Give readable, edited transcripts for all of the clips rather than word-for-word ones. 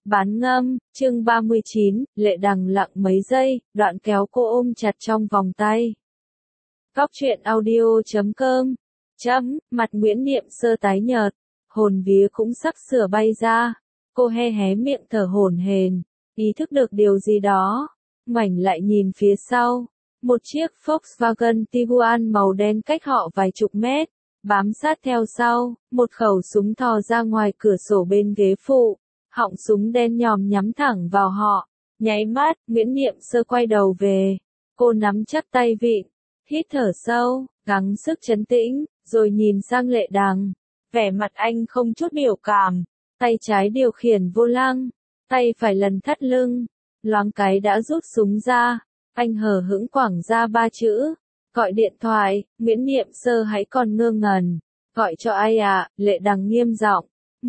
Bán ngâm, chương 39, Lệ Đằng lặng mấy giây, đoạn kéo cô ôm chặt trong vòng tay. Góc truyện audio.com. Mặt Nguyễn Niệm Sơ tái nhợt, hồn vía cũng sắp sửa bay ra. Cô hé miệng thở hổn hển, ý thức được điều gì đó, ngoảnh lại nhìn phía sau. Một chiếc Volkswagen Tiguan màu đen cách họ vài chục mét, bám sát theo sau, một khẩu súng thò ra ngoài cửa sổ bên ghế phụ. Họng súng đen nhòm nhắm thẳng vào họ. Nháy mắt, Nguyễn Niệm Sơ quay đầu về. Cô nắm chắc tay vịn, hít thở sâu, gắng sức trấn tĩnh, rồi nhìn sang Lệ Đằng. Vẻ mặt anh không chút biểu cảm, tay trái điều khiển vô lăng, tay phải lần thắt lưng, loáng cái đã rút súng ra. Anh hờ hững quẳng ra 3 chữ, gọi điện thoại. Nguyễn Niệm Sơ hãy còn ngơ ngẩn. Gọi cho ai ạ? Lệ Đằng nghiêm giọng.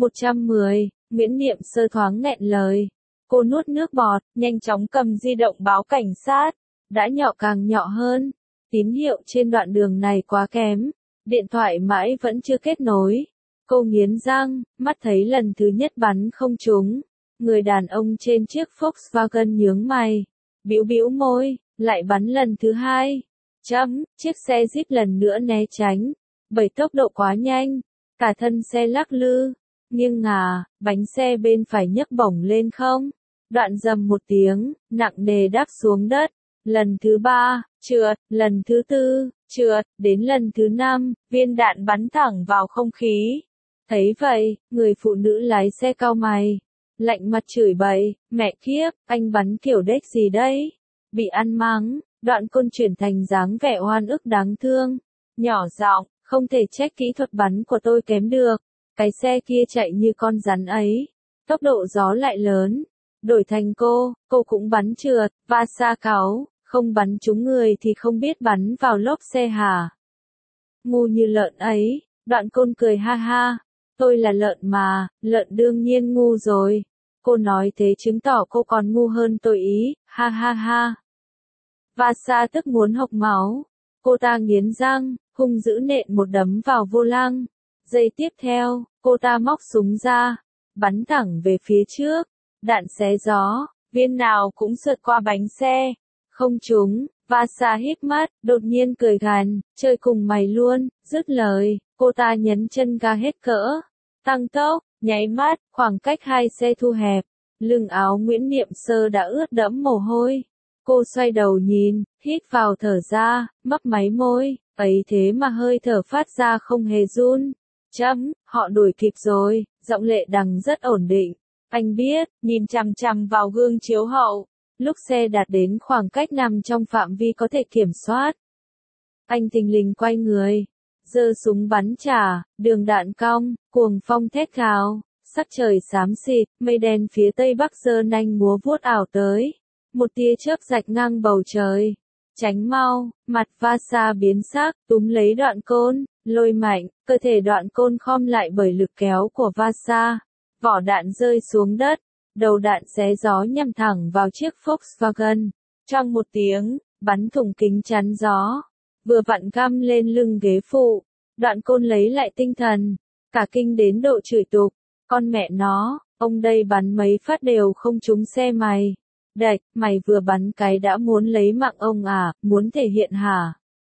110. Nguyễn Niệm Sơ thoáng nghẹn lời. Cô nuốt nước bọt, nhanh chóng cầm di động báo cảnh sát. Đã nhỏ càng nhỏ hơn. Tín hiệu trên đoạn đường này quá kém. Điện thoại mãi vẫn chưa kết nối. Cô nghiến răng, mắt thấy lần thứ nhất bắn không trúng. Người đàn ông trên chiếc Volkswagen nhướng mày. Bĩu môi, lại bắn lần thứ hai. Chiếc xe Jeep lần nữa né tránh. Bởi tốc độ quá nhanh. Cả thân xe lắc lư. Nhưng bánh xe bên phải nhấc bổng lên không. Đoạn rầm một tiếng, nặng nề đáp xuống đất. Lần thứ 3, trượt, lần thứ 4, trượt, đến lần thứ 5, viên đạn bắn thẳng vào không khí. Thấy vậy, người phụ nữ lái xe cau mày, lạnh mặt chửi bậy, mẹ kiếp, anh bắn kiểu đếch gì đấy? Bị ăn mắng, Đoạn Côn chuyển thành dáng vẻ oan ức đáng thương. Nhỏ giọng, không thể trách kỹ thuật bắn của tôi kém được. Cái xe kia chạy như con rắn ấy. Tốc độ gió lại lớn. Đổi thành cô cũng bắn trượt, va xa cáu, không bắn trúng người thì không biết bắn vào lốp xe hả? Ngu như lợn ấy. Đoạn Côn cười ha ha. Tôi là lợn mà, lợn đương nhiên ngu rồi. Cô nói thế chứng tỏ cô còn ngu hơn tôi ý, ha ha ha. Va xa tức muốn hộc máu. Cô ta nghiến răng, hung dữ nện một đấm vào vô lăng. Giây tiếp theo, cô ta móc súng ra, bắn thẳng về phía trước. Đạn xé gió, viên nào cũng sượt qua bánh xe. Không trúng, va xa híp mắt, đột nhiên cười gằn, chơi cùng mày luôn. Dứt lời, cô ta nhấn chân ga hết cỡ. Tăng tốc, nháy mắt, khoảng cách hai xe thu hẹp. Lưng áo Nguyễn Niệm Sơ đã ướt đẫm mồ hôi. Cô xoay đầu nhìn, hít vào thở ra, mấp máy môi, ấy thế mà hơi thở phát ra không hề run. Họ đuổi kịp rồi, giọng Lệ Đằng rất ổn định. Anh biết, nhìn chằm chằm vào gương chiếu hậu. Lúc xe đạt đến khoảng cách nằm trong phạm vi có thể kiểm soát. Anh thình lình quay người, giơ súng bắn trả, đường đạn cong, cuồng phong thét gào, sắc trời xám xịt, mây đen phía tây bắc giơ nanh múa vuốt ảo tới. Một tia chớp rạch ngang bầu trời. Tránh mau, mặt va xa biến sắc, túm lấy Đoạn Côn, lôi mạnh, cơ thể Đoạn Côn khom lại bởi lực kéo của va xa. Vỏ đạn rơi xuống đất, đầu đạn xé gió nhằm thẳng vào chiếc Volkswagen. Trong một tiếng, bắn thủng kính chắn gió, vừa vặn găm lên lưng ghế phụ. Đoạn Côn lấy lại tinh thần, cả kinh đến độ chửi tục, con mẹ nó, ông đây bắn mấy phát đều không trúng xe mày. Đạch, mày vừa bắn cái đã muốn lấy mạng ông à, muốn thể hiện hả?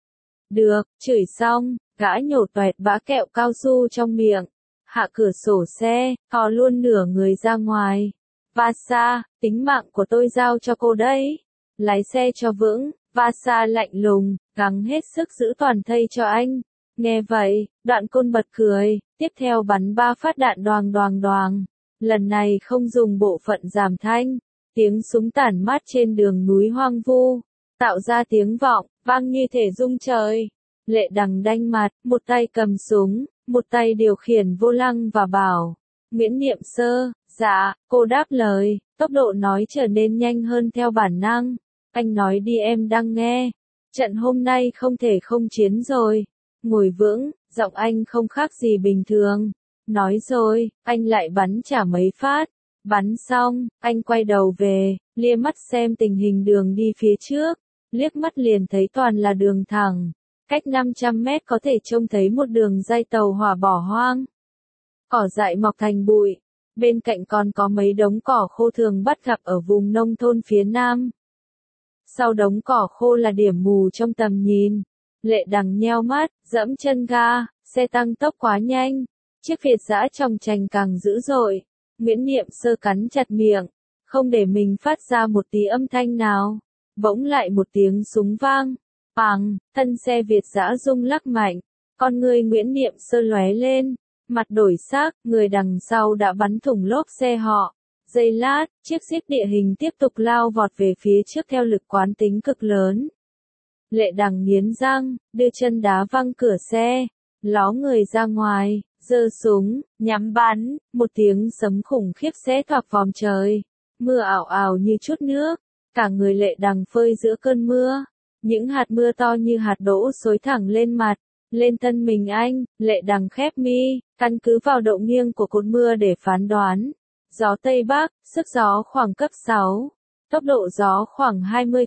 Được, chửi xong, gã nhổ toẹt bã kẹo cao su trong miệng, hạ cửa sổ xe, thò luôn nửa người ra ngoài. Va xa, tính mạng của tôi giao cho cô đấy. Lái xe cho vững, va xa lạnh lùng, gắng hết sức giữ toàn thây cho anh. Nghe vậy, Đoạn Côn bật cười, tiếp theo bắn 3 phát đạn đoàng. Lần này không dùng bộ phận giảm thanh. Tiếng súng tản mát trên đường núi hoang vu, tạo ra tiếng vọng, vang như thể rung trời. Lệ Đằng đanh mặt, một tay cầm súng, một tay điều khiển vô lăng và bảo. Nguyễn Niệm Sơ, dạ, cô đáp lời, tốc độ nói trở nên nhanh hơn theo bản năng. Anh nói đi em đang nghe. Trận hôm nay không thể không chiến rồi. Ngồi vững, giọng anh không khác gì bình thường. Nói rồi, anh lại bắn trả mấy phát. Bắn xong, anh quay đầu về, lia mắt xem tình hình đường đi phía trước, liếc mắt liền thấy toàn là đường thẳng, cách 500 mét có thể trông thấy một đường ray tàu hỏa bỏ hoang. Cỏ dại mọc thành bụi, Bên cạnh còn có mấy đống cỏ khô thường bắt gặp ở vùng nông thôn phía Nam. Sau đống cỏ khô là điểm mù trong tầm nhìn. Lệ Đằng nheo mắt, dẫm chân ga, xe tăng tốc quá nhanh. Chiếc Việt dã chòng chành càng dữ dội. Nguyễn Niệm Sơ cắn chặt miệng, không để mình phát ra một tí âm thanh nào. Bỗng lại một tiếng súng vang. Bàng, thân xe Việt dã rung lắc mạnh. Con người Nguyễn Niệm Sơ lóe lên. Mặt đổi sắc, người đằng sau đã bắn thủng lốp xe họ. Giây lát, chiếc jeep địa hình tiếp tục lao vọt về phía trước theo lực quán tính cực lớn. Lệ Đằng nghiến răng, đưa chân đá văng cửa xe, ló người ra ngoài, giơ súng, nhắm bắn, một tiếng sấm khủng khiếp xé toạc vòm trời. Mưa ảo ảo như chút nước, cả người Lệ Đằng phơi giữa cơn mưa. Những hạt mưa to như hạt đỗ xối thẳng lên mặt, lên thân mình anh. Lệ Đằng khép mi, căn cứ vào độ nghiêng của cột mưa để phán đoán. Gió Tây Bắc, sức gió khoảng cấp 6, tốc độ gió khoảng 20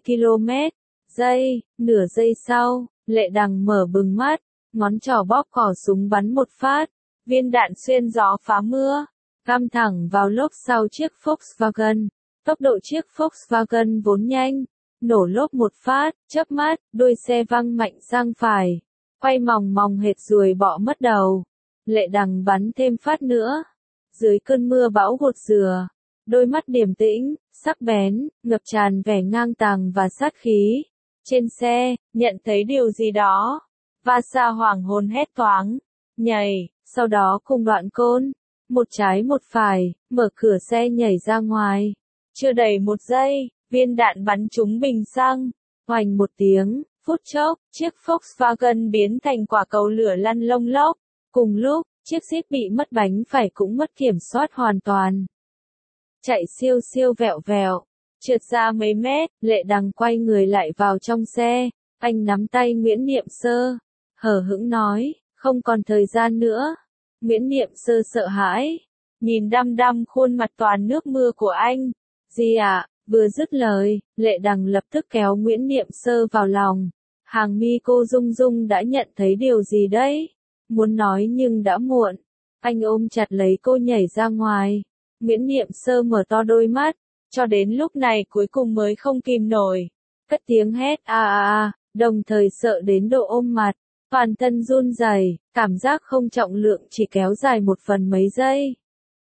km/giây. Nửa giây sau, Lệ Đằng mở bừng mắt, ngón trỏ bóp cò súng bắn một phát, viên đạn xuyên gió phá mưa, găm thẳng vào lốp sau chiếc Volkswagen. Tốc độ chiếc Volkswagen vốn nhanh, nổ lốp một phát, chớp mắt, đuôi xe văng mạnh sang phải, quay mòng mòng hệt ruồi bọ mất đầu. Lệ Đằng bắn thêm phát nữa. Dưới cơn mưa bão gột dừa, đôi mắt điềm tĩnh, sắc bén, ngập tràn vẻ ngang tàng và sát khí. Trên xe, nhận thấy điều gì đó. Vasa hoảng hồn hét toáng, nhảy, sau đó cùng đoạn côn, một trái một phải, mở cửa xe nhảy ra ngoài. Chưa đầy một giây, viên đạn bắn trúng bình xăng, oành một tiếng, phút chốc, chiếc Volkswagen biến thành quả cầu lửa lăn lông lốc. Cùng lúc, chiếc Jeep bị mất bánh phải cũng mất kiểm soát hoàn toàn. Chạy siêu siêu vẹo vẹo, trượt ra mấy mét, Lệ Đằng quay người lại vào trong xe, anh nắm tay Nguyễn Niệm Sơ, hờ hững nói, không còn thời gian nữa. Nguyễn Niệm Sơ sợ hãi, nhìn đăm đăm khuôn mặt toàn nước mưa của anh. Gì ạ? Vừa dứt lời, Lệ Đằng lập tức kéo Nguyễn Niệm Sơ vào lòng. Hàng mi cô rung rung đã nhận thấy điều gì đấy? Muốn nói nhưng đã muộn. Anh ôm chặt lấy cô nhảy ra ngoài. Nguyễn Niệm Sơ mở to đôi mắt, cho đến lúc này cuối cùng mới không kìm nổi. Cất tiếng hét đồng thời sợ đến độ ôm mặt. Toàn thân run rẩy, cảm giác không trọng lượng chỉ kéo dài một phần mấy giây.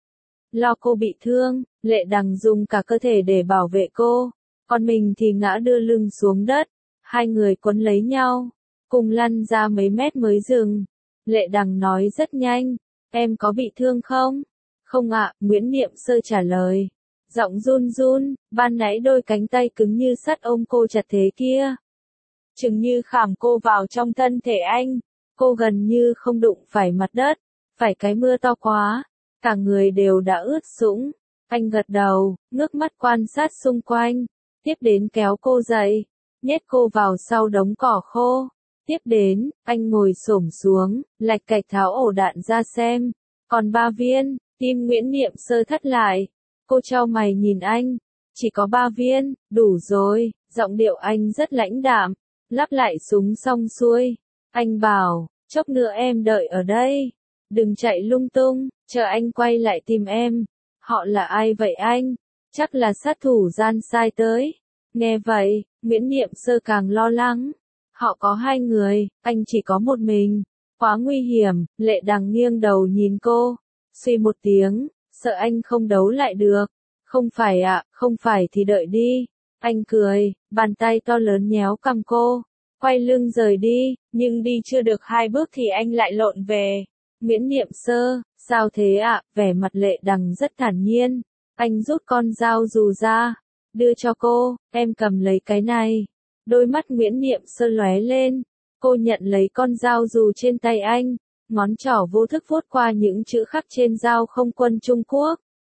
Lo cô bị thương, Lệ Đằng dùng cả cơ thể để bảo vệ cô. Còn mình thì ngã đưa lưng xuống đất. Hai người quấn lấy nhau, cùng lăn ra mấy mét mới dừng. Lệ Đằng nói rất nhanh, em có bị thương không? Không ạ, Nguyễn Niệm Sơ trả lời. Giọng run run, ban nãy đôi cánh tay cứng như sắt ôm cô chặt thế kia. Chừng như khảm cô vào trong thân thể anh. Cô gần như không đụng phải mặt đất. Phải cái mưa to quá, cả người đều đã ướt sũng. Anh gật đầu, ngước mắt quan sát xung quanh. Tiếp đến kéo cô dậy, nhét cô vào sau đống cỏ khô. Tiếp đến, anh ngồi xổm xuống, lạch cạch tháo ổ đạn ra xem. Còn 3 viên, tim Nguyễn Niệm Sơ thắt lại. Cô chau mày nhìn anh. Chỉ có 3 viên, đủ rồi. Giọng điệu anh rất lãnh đạm. Lắp lại súng xong xuôi. Anh bảo, chốc nữa em đợi ở đây. Đừng chạy lung tung, chờ anh quay lại tìm em. Họ là ai vậy anh? Chắc là sát thủ gian sai tới. Nghe vậy, Nguyễn Niệm Sơ càng lo lắng. Họ có 2 người, anh chỉ có một mình. Quá nguy hiểm. Lệ Đằng nghiêng đầu nhìn cô. Suy một tiếng, sợ anh không đấu lại được. Không phải ạ, không phải thì đợi đi. Anh cười, bàn tay to lớn nhéo cằm cô. Quay lưng rời đi, nhưng đi chưa được 2 bước thì anh lại lộn về. Nguyễn Niệm Sơ, sao thế ạ? Vẻ mặt Lệ Đằng rất thản nhiên. Anh rút con dao dù ra, đưa cho cô, em cầm lấy cái này. Đôi mắt Nguyễn Niệm Sơ lóe lên. Cô nhận lấy con dao dù trên tay anh, ngón trỏ vô thức vuốt qua những chữ khắc trên dao không quân Trung Quốc.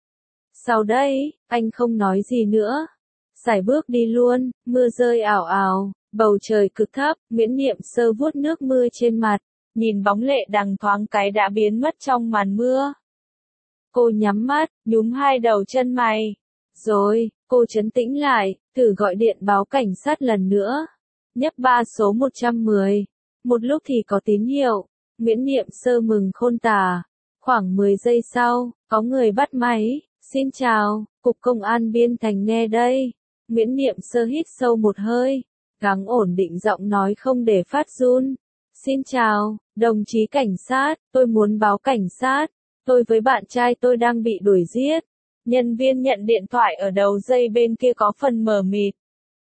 Sau đây, anh không nói gì nữa. Sải bước đi luôn, mưa rơi ảo ảo, bầu trời cực thấp, Nguyễn Niệm Sơ vuốt nước mưa trên mặt, nhìn bóng Lệ Đằng thoáng cái đã biến mất trong màn mưa. Cô nhắm mắt, nhúm 2 đầu chân mày. Rồi, cô trấn tĩnh lại, thử gọi điện báo cảnh sát lần nữa. Nhấp 3 số 110. Một lúc thì có tín hiệu. Nguyễn Niệm Sơ mừng khôn tả. Khoảng 10 giây sau, có người bắt máy. Xin chào, Cục Công an Biên Thành nghe đây. Nguyễn Niệm Sơ hít sâu một hơi, gắng ổn định giọng nói không để phát run. Xin chào, đồng chí cảnh sát, tôi muốn báo cảnh sát. Tôi với bạn trai tôi đang bị đuổi giết. Nhân viên nhận điện thoại ở đầu dây bên kia có phần mờ mịt.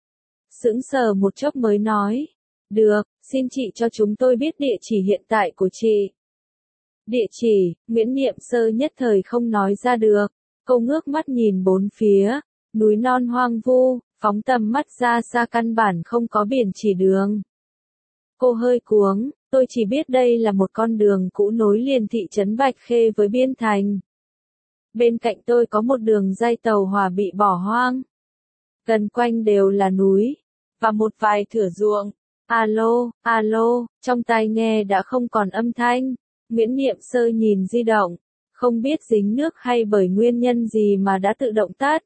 Sững sờ một chốc mới nói. Được, xin chị cho chúng tôi biết địa chỉ hiện tại của chị. Địa chỉ, Nguyễn Niệm Sơ nhất thời không nói ra được. Cô ngước mắt nhìn bốn phía, núi non hoang vu, phóng tầm mắt ra xa căn bản không có biển chỉ đường. Cô hơi cuống, tôi chỉ biết đây là một con đường cũ nối liền thị trấn Bạch Khê với Biên Thành. Bên cạnh tôi có một đường ray tàu hỏa bị bỏ hoang. Gần quanh đều là núi, và một vài thửa ruộng. Alo, alo, trong tai nghe đã không còn âm thanh. Nguyễn Niệm Sơ nhìn di động, không biết dính nước hay bởi nguyên nhân gì mà đã tự động tắt.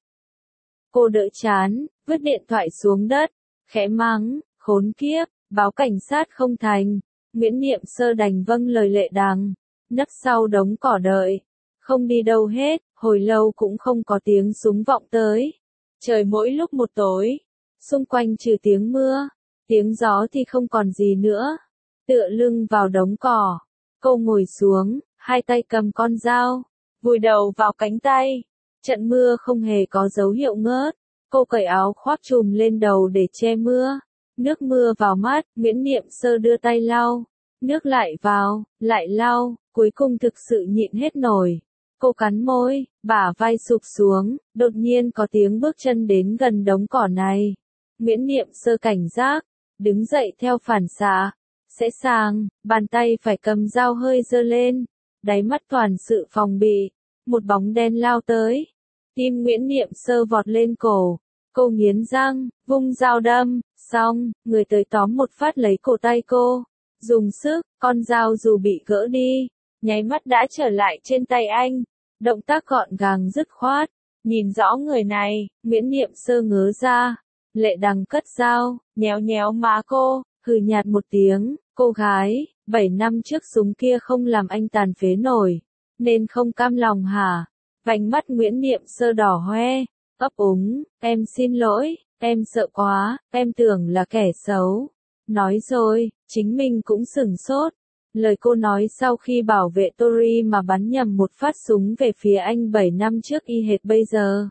Cô đỡ chán, vứt điện thoại xuống đất, khẽ mắng, khốn kiếp, báo cảnh sát không thành. Nguyễn Niệm Sơ đành vâng lời Lệ Đằng, nấp sau đống cỏ đợi. Không đi đâu hết, hồi lâu cũng không có tiếng súng vọng tới. Trời mỗi lúc một tối, xung quanh trừ tiếng mưa, tiếng gió thì không còn gì nữa. Tựa lưng vào đống cỏ, cô ngồi xuống, hai tay cầm con dao, vùi đầu vào cánh tay. Trận mưa không hề có dấu hiệu ngớt. Cô cởi áo khoác trùm lên đầu để che mưa. Nước mưa vào mắt, Nguyễn Niệm Sơ đưa tay lau. Nước lại vào, lại lau, cuối cùng thực sự nhịn hết nổi. Cô cắn môi, bả vai sụp xuống, đột nhiên có tiếng bước chân đến gần đống cỏ này. Nguyễn Niệm Sơ cảnh giác, đứng dậy theo phản xạ. Sẽ sang, bàn tay phải cầm dao hơi giơ lên, đáy mắt toàn sự phòng bị. Một bóng đen lao tới. Tim Nguyễn Niệm Sơ vọt lên cổ. Cô nghiến răng, vung dao đâm, xong, người tới tóm một phát lấy cổ tay cô. Dùng sức, con dao dù bị gỡ đi, nháy mắt đã trở lại trên tay anh. Động tác gọn gàng dứt khoát. Nhìn rõ người này, Nguyễn Niệm Sơ ngớ ra. Lệ Đằng cất dao, nhéo nhéo má cô, hừ nhạt một tiếng. Cô gái, 7 năm trước súng kia không làm anh tàn phế nổi, nên không cam lòng hả? Vành mắt Nguyễn Niệm Sơ đỏ hoe, ấp úng, em xin lỗi, em sợ quá, em tưởng là kẻ xấu. Nói rồi, chính mình cũng sửng sốt. Lời cô nói sau khi bảo vệ Tori mà bắn nhầm một phát súng về phía anh 7 năm trước y hệt bây giờ.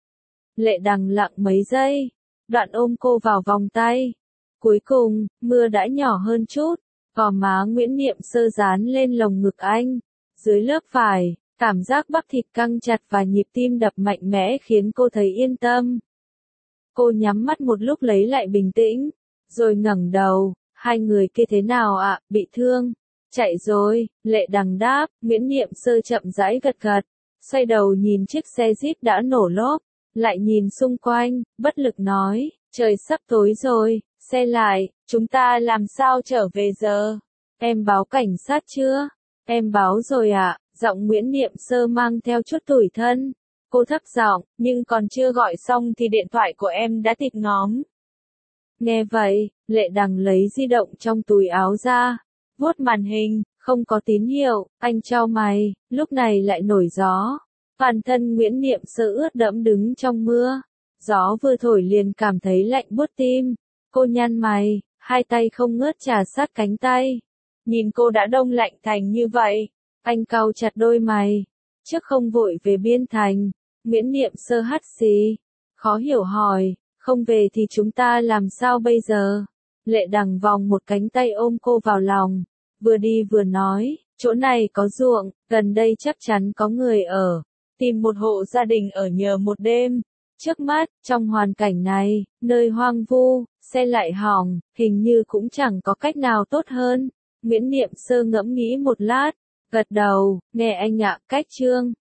Lệ Đằng lặng mấy giây, đoạn ôm cô vào vòng tay. Cuối cùng, mưa đã nhỏ hơn chút, gò má Nguyễn Niệm Sơ dán lên lồng ngực anh. Dưới lớp vải, cảm giác bắp thịt căng chặt và nhịp tim đập mạnh mẽ khiến cô thấy yên tâm. Cô nhắm mắt một lúc lấy lại bình tĩnh, rồi ngẩng đầu. Hai người kia thế nào ạ, bị thương? Chạy rồi, Lệ Đằng đáp. Nguyễn Niệm Sơ chậm rãi gật gật, xoay đầu nhìn chiếc xe Jeep đã nổ lốp, lại nhìn xung quanh, bất lực nói, trời sắp tối rồi. Xe lại, chúng ta làm sao trở về giờ? Em báo cảnh sát chưa? Em báo rồi ạ, giọng Nguyễn Niệm Sơ mang theo chút tủi thân. Cô thấp giọng, nhưng còn chưa gọi xong thì điện thoại của em đã tịt ngóm. Nghe vậy, Lệ Đằng lấy di động trong túi áo ra, vuốt màn hình, không có tín hiệu, anh chau mày, lúc này lại nổi gió. Toàn thân Nguyễn Niệm Sơ ướt đẫm đứng trong mưa, gió vừa thổi liền cảm thấy lạnh buốt tim. Cô nhăn mày, hai tay không ngớt chà sát cánh tay. Nhìn cô đã đông lạnh thành như vậy, anh cau chặt đôi mày. Trước không vội về Biên Thành, Nguyễn Niệm Sơ hắt xì, khó hiểu hỏi, không về thì chúng ta làm sao bây giờ? Lệ Đằng vòng một cánh tay ôm cô vào lòng, vừa đi vừa nói, chỗ này có ruộng, gần đây chắc chắn có người ở, tìm một hộ gia đình ở nhờ một đêm. Trước mắt, trong hoàn cảnh này, nơi hoang vu, xe lại hỏng, hình như cũng chẳng có cách nào tốt hơn. Nguyễn Niệm Sơ ngẫm nghĩ một lát, gật đầu, nghe anh ạ, cách chương.